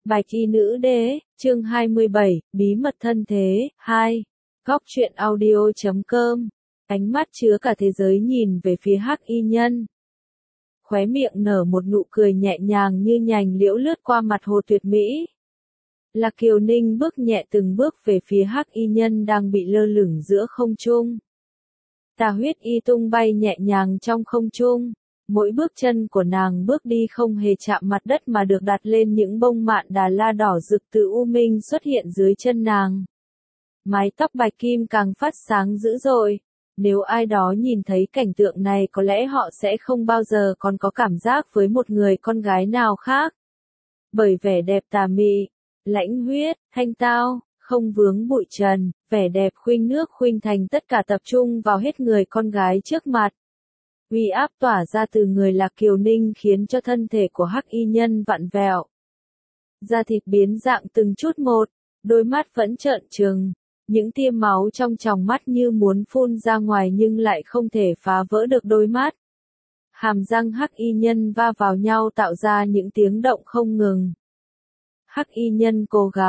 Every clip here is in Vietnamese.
Bạch y nữ đế, chương 27, bí mật thân thế, 2. Góc truyện audio.com. Ánh mắt chứa cả thế giới nhìn về phía Hắc y nhân. Khóe miệng nở một nụ cười nhẹ nhàng như nhành liễu lướt qua mặt hồ tuyệt mỹ. Lạc Kiều Ninh bước nhẹ từng bước về phía Hắc y nhân đang bị lơ lửng giữa không trung. Tà huyết y tung bay nhẹ nhàng trong không trung. Mỗi bước chân của nàng bước đi không hề chạm mặt đất mà được đặt lên những bông mạn đà la đỏ rực từ u minh xuất hiện dưới chân nàng. Mái tóc bạch kim càng phát sáng dữ dội. Nếu ai đó nhìn thấy cảnh tượng này có lẽ họ sẽ không bao giờ còn có cảm giác với một người con gái nào khác. Bởi vẻ đẹp tà mị, lãnh huyết, thanh tao, không vướng bụi trần, vẻ đẹp khuynh nước khuynh thành tất cả tập trung vào hết người con gái trước mặt. Uy áp tỏa ra từ người Lạc Kiều Ninh khiến cho thân thể của Hắc y nhân vặn vẹo. Da thịt biến dạng từng chút một, đôi mắt vẫn trợn trừng, những tia máu trong tròng mắt như muốn phun ra ngoài nhưng lại không thể phá vỡ được đôi mắt. Hàm răng Hắc y nhân va vào nhau tạo ra những tiếng động không ngừng. Hắc y nhân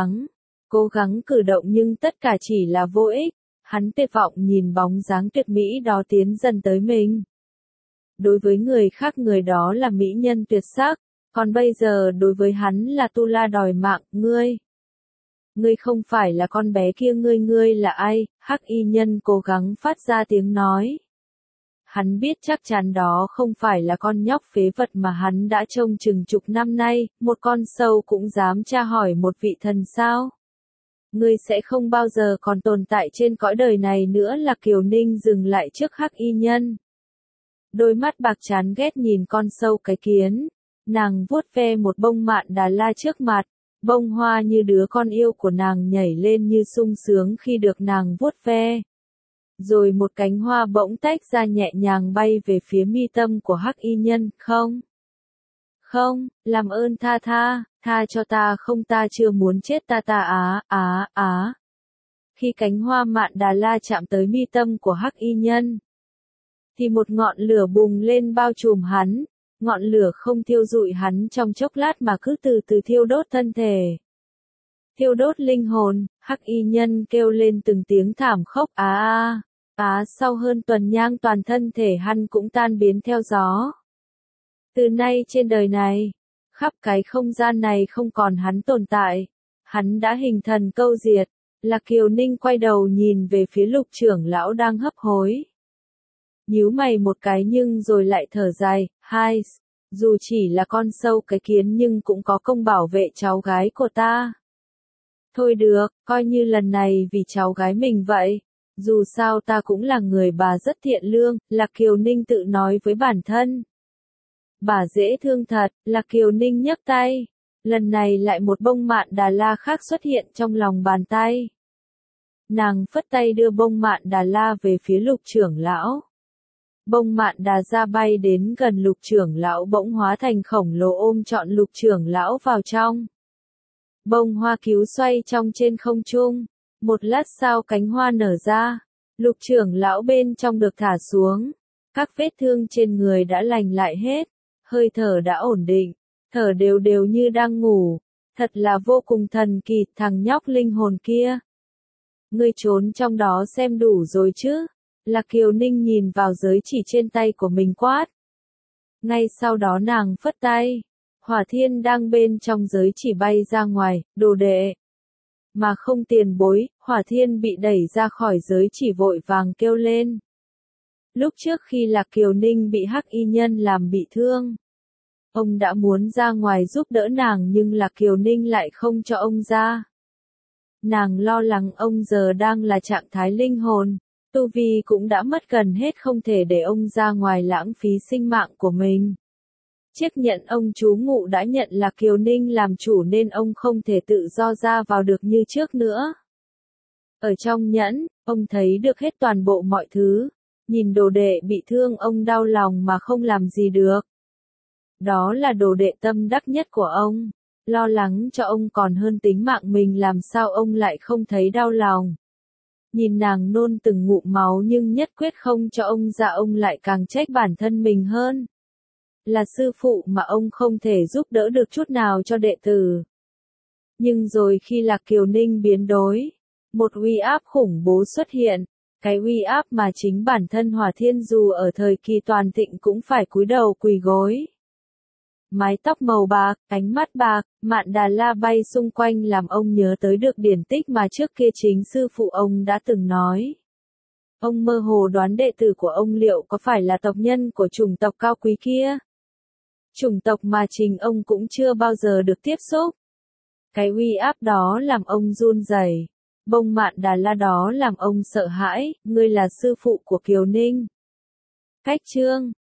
cố gắng cử động nhưng tất cả chỉ là vô ích, hắn tuyệt vọng nhìn bóng dáng tuyệt mỹ đó tiến dần tới mình. Đối với người khác người đó là mỹ nhân tuyệt sắc, còn bây giờ đối với hắn là tu la đòi mạng, ngươi. Ngươi không phải là con bé kia, ngươi là ai? Hắc y nhân cố gắng phát ra tiếng nói. Hắn biết chắc chắn đó không phải là con nhóc phế vật mà hắn đã trông chừng chục năm nay, một con sâu cũng dám tra hỏi một vị thần sao? Ngươi sẽ không bao giờ còn tồn tại trên cõi đời này nữa. Lạc Kiều Ninh dừng lại trước Hắc y nhân. Đôi mắt bạc chán ghét nhìn con sâu cái kiến. Nàng vuốt ve một bông mạn đà la trước mặt. Bông hoa như đứa con yêu của nàng nhảy lên như sung sướng khi được nàng vuốt ve. Rồi một cánh hoa bỗng tách ra nhẹ nhàng bay về phía mi tâm của Hắc y nhân. Không, làm ơn tha cho ta, không, ta chưa muốn chết, á. Khi cánh hoa mạn đà la chạm tới mi tâm của Hắc y nhân, thì một ngọn lửa bùng lên bao trùm hắn. Ngọn lửa không thiêu rụi hắn trong chốc lát mà cứ từ từ thiêu đốt thân thể. Thiêu đốt linh hồn. Hắc y nhân kêu lên từng tiếng thảm khốc, sau hơn tuần nhang toàn thân thể hắn cũng tan biến theo gió. Từ nay trên đời này, khắp cái không gian này không còn hắn tồn tại. Hắn đã hình thần câu diệt. Lạc Kiều Ninh quay đầu nhìn về phía Lục trưởng lão đang hấp hối. Nhíu mày một cái nhưng rồi lại thở dài, dù chỉ là con sâu cái kiến nhưng cũng có công bảo vệ cháu gái của ta. Thôi được, coi như lần này vì cháu gái mình vậy. Dù sao ta cũng là người bà rất thiện lương, Lạc Kiều Ninh tự nói với bản thân. Bà dễ thương thật, Lạc Kiều Ninh nhấc tay. Lần này lại một bông mạn đà la khác xuất hiện trong lòng bàn tay. Nàng phất tay đưa bông mạn đà la về phía Lục trưởng lão. Bông mạn đà ra bay đến gần Lục trưởng lão bỗng hóa thành khổng lồ ôm trọn Lục trưởng lão vào trong. Bông hoa cứu xoay trong trên không trung. Một lát sau cánh hoa nở ra. Lục trưởng lão bên trong được thả xuống. Các vết thương trên người đã lành lại hết. Hơi thở đã ổn định. Thở đều đều như đang ngủ. Thật là vô cùng thần kỳ, thằng nhóc linh hồn kia. Ngươi trốn trong đó xem đủ rồi chứ? Lạc Kiều Ninh nhìn vào giới chỉ trên tay của mình quát. Ngay sau đó nàng phất tay. Hỏa thiên đang bên trong giới chỉ bay ra ngoài, đồ đệ. Mà không tiền bối, Hỏa thiên bị đẩy ra khỏi giới chỉ vội vàng kêu lên. Lúc trước khi Lạc Kiều Ninh bị Hắc y nhân làm bị thương, ông đã muốn ra ngoài giúp đỡ nàng nhưng Lạc Kiều Ninh lại không cho ông ra. Nàng lo lắng ông giờ đang là trạng thái linh hồn. Tu vi cũng đã mất gần hết, không thể để ông ra ngoài lãng phí sinh mạng của mình. Chiếc nhẫn ông chú ngụ đã nhận Lạc Kiều Ninh làm chủ nên ông không thể tự do ra vào được như trước nữa. Ở trong nhẫn, ông thấy được hết toàn bộ mọi thứ. Nhìn đồ đệ bị thương ông đau lòng mà không làm gì được. Đó là đồ đệ tâm đắc nhất của ông. Lo lắng cho ông còn hơn tính mạng mình, làm sao ông lại không thấy đau lòng. Nhìn nàng nôn từng ngụm máu nhưng nhất quyết không cho ông ra, ông lại càng trách bản thân mình hơn. Là sư phụ mà ông không thể giúp đỡ được chút nào cho đệ tử. Nhưng rồi khi Lạc Kiều Ninh biến đổi, một uy áp khủng bố xuất hiện, cái uy áp mà chính bản thân Hỏa Thiên dù ở thời kỳ toàn thịnh cũng phải cúi đầu quỳ gối. Mái tóc màu bạc, ánh mắt bạc, mạn đà la bay xung quanh làm ông nhớ tới được điển tích mà trước kia chính sư phụ ông đã từng nói. Ông mơ hồ đoán đệ tử của ông liệu có phải là tộc nhân của chủng tộc cao quý kia. Chủng tộc mà chính ông cũng chưa bao giờ được tiếp xúc. Cái uy áp đó làm ông run rẩy. Bông mạn đà la đó làm ông sợ hãi, ngươi là sư phụ của Kiều Ninh. Cách chương